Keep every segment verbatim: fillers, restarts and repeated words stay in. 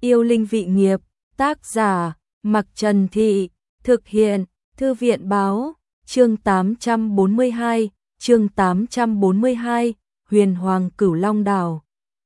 Yêu linh vị nghiệp, tác giả, Mặc Trần Thị, thực hiện, Thư viện báo, chương tám trăm bốn mươi hai, chương tám trăm bốn mươi hai, Huyền Hoàng Cửu Long Đảo.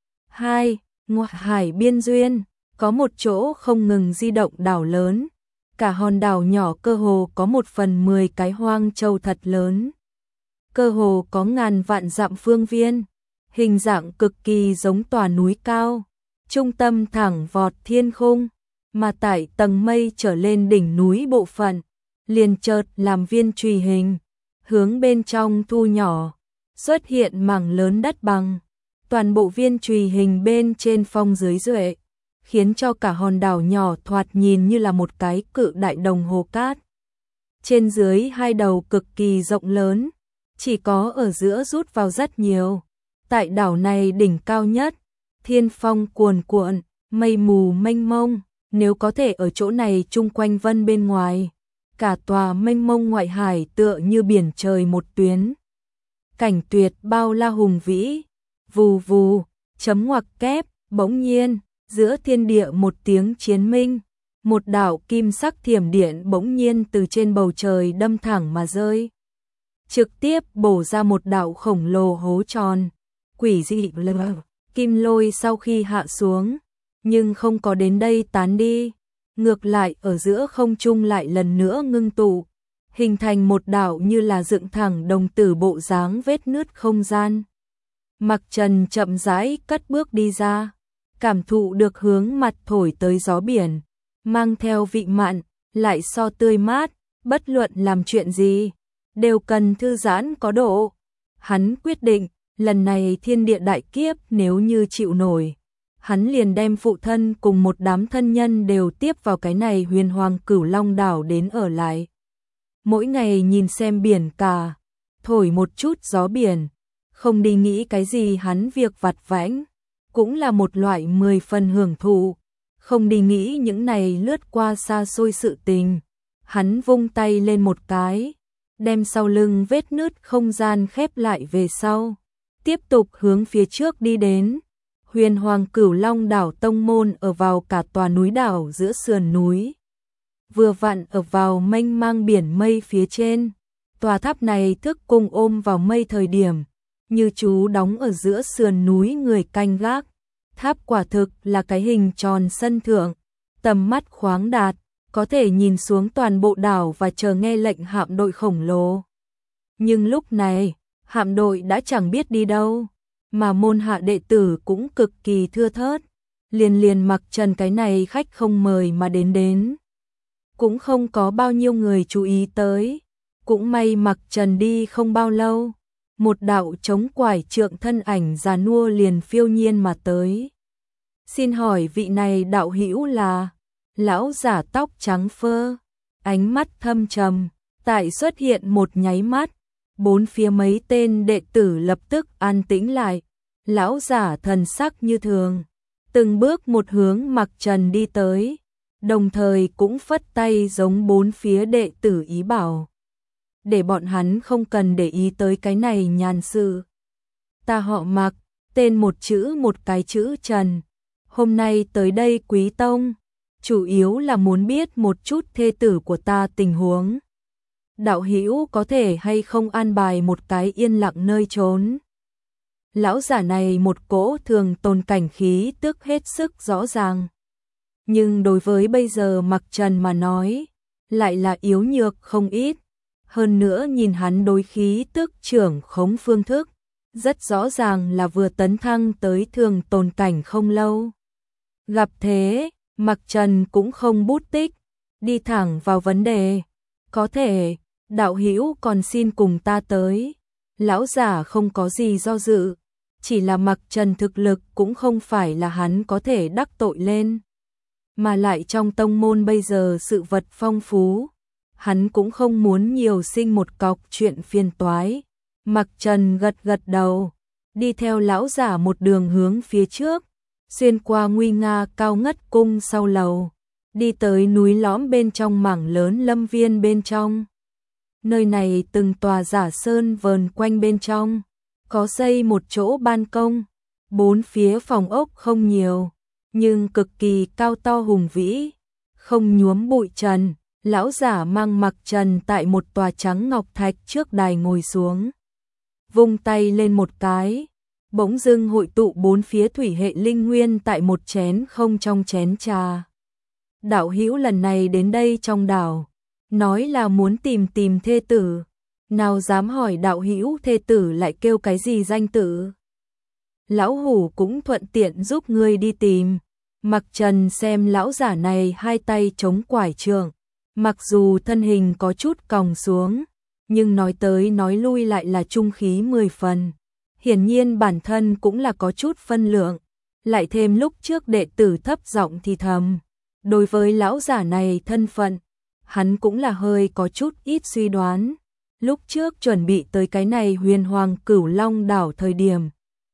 hai. Ngoại hải biên duyên, có một chỗ không ngừng di động đảo lớn. Cả hòn đảo nhỏ cơ hồ có một phần mười cái hoang châu thật lớn. Cơ hồ có ngàn vạn dặm phương viên, hình dạng cực kỳ giống tòa núi cao. Trung tâm thẳng vọt thiên khung, mà tại tầng mây trở lên đỉnh núi bộ phận, liền chợt làm viên chùy hình, hướng bên trong thu nhỏ, xuất hiện mảng lớn đất bằng. Toàn bộ viên chùy hình bên trên phong dưới duệ, khiến cho cả hòn đảo nhỏ thoạt nhìn như là một cái cự đại đồng hồ cát. Trên dưới hai đầu cực kỳ rộng lớn, chỉ có ở giữa rút vào rất nhiều. Tại đảo này đỉnh cao nhất, thiên phong cuồn cuộn, mây mù mênh mông, nếu có thể ở chỗ này chung quanh vân bên ngoài, cả tòa mênh mông ngoại hải tựa như biển trời một tuyến. Cảnh tuyệt bao la hùng vĩ, vù vù, chấm ngoặc kép, bỗng nhiên, giữa thiên địa một tiếng chiến minh, một đạo kim sắc thiểm điện bỗng nhiên từ trên bầu trời đâm thẳng mà rơi. Trực tiếp bổ ra một đạo khổng lồ hố tròn, quỷ dị lờ. Kim lôi sau khi hạ xuống, nhưng không có đến đây tán đi, ngược lại ở giữa không trung lại lần nữa ngưng tụ, hình thành một đạo như là dựng thẳng đồng tử bộ dáng vết nứt không gian. Mặc Trần chậm rãi cất bước đi ra, cảm thụ được hướng mặt thổi tới gió biển, mang theo vị mặn, lại so tươi mát, bất luận làm chuyện gì, đều cần thư giãn có độ. Hắn quyết định, lần này thiên địa đại kiếp nếu như chịu nổi, hắn liền đem phụ thân cùng một đám thân nhân đều tiếp vào cái này Huyền Hoàng Cửu Long Đảo đến ở lại. Mỗi ngày nhìn xem biển cả, thổi một chút gió biển, không đi nghĩ cái gì hắn việc vặt vãnh, cũng là một loại mười phần hưởng thụ, không đi nghĩ những này lướt qua xa xôi sự tình. Hắn vung tay lên một cái, đem sau lưng vết nứt không gian khép lại về sau, tiếp tục hướng phía trước đi đến. Huyền Hoàng Cửu Long Đảo tông môn ở vào cả tòa núi đảo giữa sườn núi, vừa vặn ở vào mênh mang biển mây phía trên. Tòa tháp này thức cung ôm vào mây thời điểm, như chú đóng ở giữa sườn núi người canh gác. Tháp quả thực là cái hình tròn sân thượng, tầm mắt khoáng đạt, có thể nhìn xuống toàn bộ đảo và chờ nghe lệnh hạm đội khổng lồ. Nhưng lúc này, hạm đội đã chẳng biết đi đâu, mà môn hạ đệ tử cũng cực kỳ thưa thớt, liền liền Mặc Trần cái này khách không mời mà đến đến. Cũng không có bao nhiêu người chú ý tới, cũng may Mặc Trần đi không bao lâu, một đạo chống quải trượng thân ảnh già nua liền phiêu nhiên mà tới. Xin hỏi vị này đạo hữu là? Lão giả tóc trắng phơ, ánh mắt thâm trầm, tại xuất hiện một nháy mắt, bốn phía mấy tên đệ tử lập tức an tĩnh lại. Lão giả thần sắc như thường, từng bước một hướng Mặc Trần đi tới, đồng thời cũng phất tay giống bốn phía đệ tử ý bảo, để bọn hắn không cần để ý tới cái này nhàn sự. Ta họ Mặc, tên một chữ một cái chữ Trần, hôm nay tới đây Quý tông, chủ yếu là muốn biết một chút thê tử của ta tình huống. Đạo hữu có thể hay không an bài một cái yên lặng nơi trốn? Lão giả này một cỗ thường tồn cảnh khí tức hết sức rõ ràng. Nhưng đối với bây giờ Mặc Trần mà nói, lại là yếu nhược không ít. Hơn nữa nhìn hắn đối khí tức trưởng khống phương thức, rất rõ ràng là vừa tấn thăng tới thường tồn cảnh không lâu. Gặp thế, Mặc Trần cũng không bút tích, đi thẳng vào vấn đề. Có thể, đạo hữu còn xin cùng ta tới. Lão giả không có gì do dự, chỉ là Mặc Trần thực lực cũng không phải là hắn có thể đắc tội lên. Mà lại trong tông môn bây giờ sự vật phong phú, hắn cũng không muốn nhiều sinh một cọc chuyện phiền toái. Mặc Trần gật gật đầu, đi theo lão giả một đường hướng phía trước, xuyên qua nguy nga cao ngất cung sau lầu, đi tới núi lõm bên trong mảng lớn lâm viên bên trong. Nơi này từng tòa giả sơn vờn quanh bên trong, có xây một chỗ ban công, bốn phía phòng ốc không nhiều, nhưng cực kỳ cao to hùng vĩ, không nhuốm bụi trần. Lão giả mang mặc trần tại một tòa trắng ngọc thạch trước đài ngồi xuống. Vung tay lên một cái, bỗng dưng hội tụ bốn phía thủy hệ linh nguyên tại một chén không trong chén trà. Đạo hữu lần này đến đây trong đảo, nói là muốn tìm tìm thê tử. Nào dám hỏi đạo hữu thê tử lại kêu cái gì danh tự? Lão hủ cũng thuận tiện giúp ngươi đi tìm. Mặc trần xem lão giả này hai tay chống quải trượng, mặc dù thân hình có chút còng xuống, nhưng nói tới nói lui lại là trung khí mười phần. Hiển nhiên bản thân cũng là có chút phân lượng, lại thêm lúc trước đệ tử thấp giọng thì thầm. Đối với lão giả này thân phận, hắn cũng là hơi có chút ít suy đoán. Lúc trước chuẩn bị tới cái này huyền hoàng cửu long đảo thời điểm,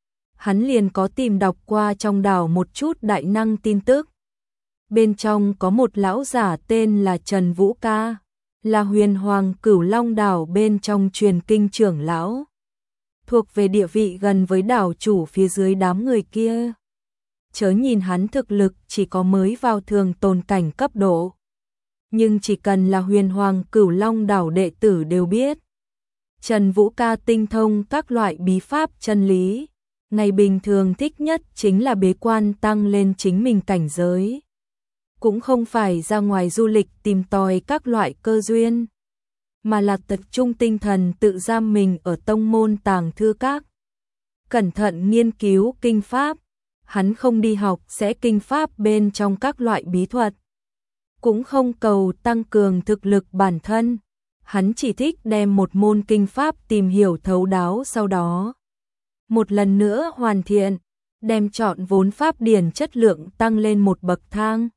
hắn liền có tìm đọc qua trong đảo một chút đại năng tin tức. Bên trong có một lão giả tên là Trần Vũ Ca, là huyền hoàng cửu long đảo bên trong truyền kinh trưởng lão, thuộc về địa vị gần với đảo chủ phía dưới đám người kia. Chớ nhìn hắn thực lực chỉ có mới vào thường tồn cảnh cấp độ, nhưng chỉ cần là huyền hoàng cửu long đảo đệ tử đều biết. Trần Vũ Ca tinh thông các loại bí pháp chân lý, ngày bình thường thích nhất chính là bế quan tăng lên chính mình cảnh giới. Cũng không phải ra ngoài du lịch tìm tòi các loại cơ duyên, mà là tập trung tinh thần tự giam mình ở tông môn tàng thư các. Cẩn thận nghiên cứu kinh pháp, hắn không đi học sẽ kinh pháp bên trong các loại bí thuật. Cũng không cầu tăng cường thực lực bản thân, hắn chỉ thích đem một môn kinh pháp tìm hiểu thấu đáo sau đó. Một lần nữa hoàn thiện, đem chọn vốn pháp điển chất lượng tăng lên một bậc thang.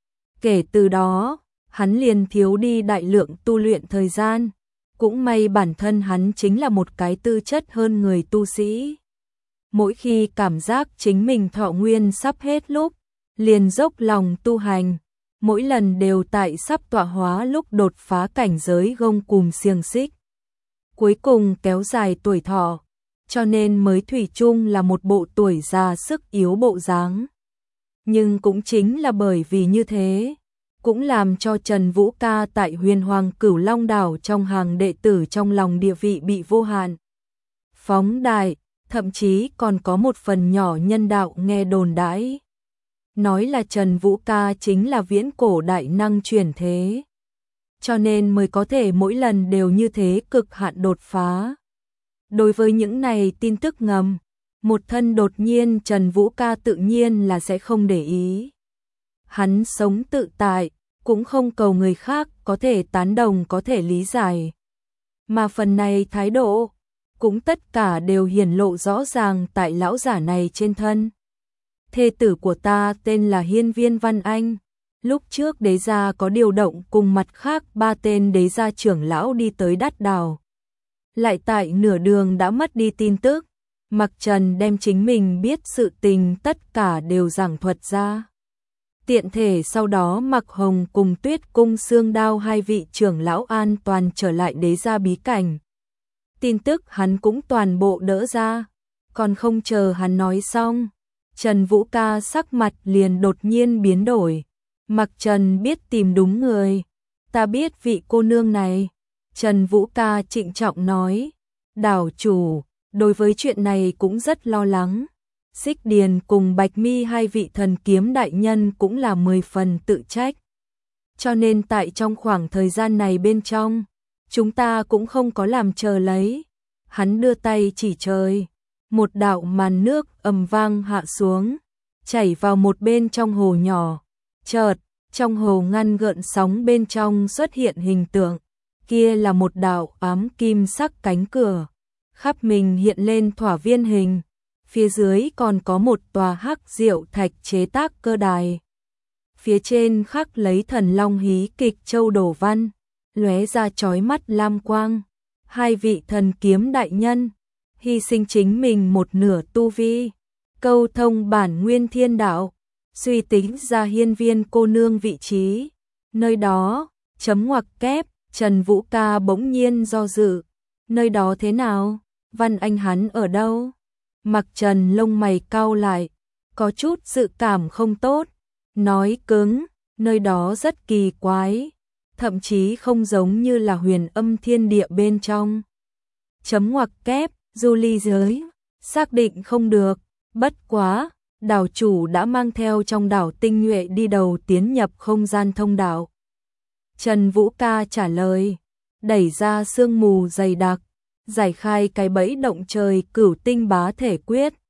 Kể từ đó, hắn liền thiếu đi đại lượng tu luyện thời gian. Cũng may bản thân hắn chính là một cái tư chất hơn người tu sĩ. Mỗi khi cảm giác chính mình thọ nguyên sắp hết lúc, liền dốc lòng tu hành. Mỗi lần đều tại sắp tọa hóa lúc đột phá cảnh giới gông cùm xiềng xích. Cuối cùng kéo dài tuổi thọ, cho nên mới thủy chung là một bộ tuổi già sức yếu bộ dáng. Nhưng cũng chính là bởi vì như thế, cũng làm cho Trần Vũ Ca tại huyền hoàng cửu long đảo trong hàng đệ tử trong lòng địa vị bị vô hạn phóng đại, thậm chí còn có một phần nhỏ nhân đạo nghe đồn đãi. Nói là Trần Vũ Ca chính là viễn cổ đại năng chuyển thế, cho nên mới có thể mỗi lần đều như thế cực hạn đột phá. Đối với những này tin tức ngầm, một thân đột nhiên Trần Vũ Ca tự nhiên là sẽ không để ý. Hắn sống tự tại, cũng không cầu người khác có thể tán đồng có thể lý giải. Mà phần này thái độ, cũng tất cả đều hiển lộ rõ ràng tại lão giả này trên thân. Thê tử của ta tên là Hiên Viên Văn Anh. Lúc trước đế gia có điều động cùng mặt khác ba tên đế gia trưởng lão đi tới Đát Đảo. Lại tại nửa đường đã mất đi tin tức. Mặc Trần đem chính mình biết sự tình tất cả đều giảng thuật ra. Tiện thể sau đó Mặc Hồng cùng Tuyết Cung Xương Đao hai vị trưởng lão an toàn trở lại đế gia bí cảnh. Tin tức hắn cũng toàn bộ đỡ ra. Còn không chờ hắn nói xong, Trần Vũ Ca sắc mặt liền đột nhiên biến đổi. Mặc Trần biết tìm đúng người. Ta biết vị cô nương này. Trần Vũ Ca trịnh trọng nói. Đảo chủ, đối với chuyện này cũng rất lo lắng. Xích Điền cùng Bạch Mi hai vị thần kiếm đại nhân cũng là mười phần tự trách. Cho nên tại trong khoảng thời gian này bên trong, chúng ta cũng không có làm chờ lấy. Hắn đưa tay chỉ trời. Một đạo màn nước ầm vang hạ xuống, chảy vào một bên trong hồ nhỏ. Chợt, trong hồ ngăn gợn sóng bên trong xuất hiện hình tượng. Kia là một đạo ám kim sắc cánh cửa. Khắp mình hiện lên thỏa viên hình. Phía dưới còn có một tòa hắc diệu thạch chế tác cơ đài. Phía trên khắc lấy thần long hí kịch châu đồ văn, lóe ra chói mắt lam quang. Hai vị thần kiếm đại nhân hy sinh chính mình một nửa tu vi, câu thông bản nguyên thiên đạo, suy tính ra Hiên Viên cô nương vị trí. Nơi đó, chấm ngoặc kép, Trần Vũ Ca bỗng nhiên do dự. Nơi đó thế nào? Văn Anh hắn ở đâu? Mặc Trần lông mày cau lại, có chút dự cảm không tốt, nói cứng, nơi đó rất kỳ quái, thậm chí không giống như là huyền âm thiên địa bên trong. Chấm ngoặc kép, du ly giới, xác định không được, bất quá, đảo chủ đã mang theo trong đảo tinh nhuệ đi đầu tiến nhập không gian thông đạo. Trần Vũ Ca trả lời, đẩy ra sương mù dày đặc, giải khai cái bẫy động trời cửu tinh bá thể quyết,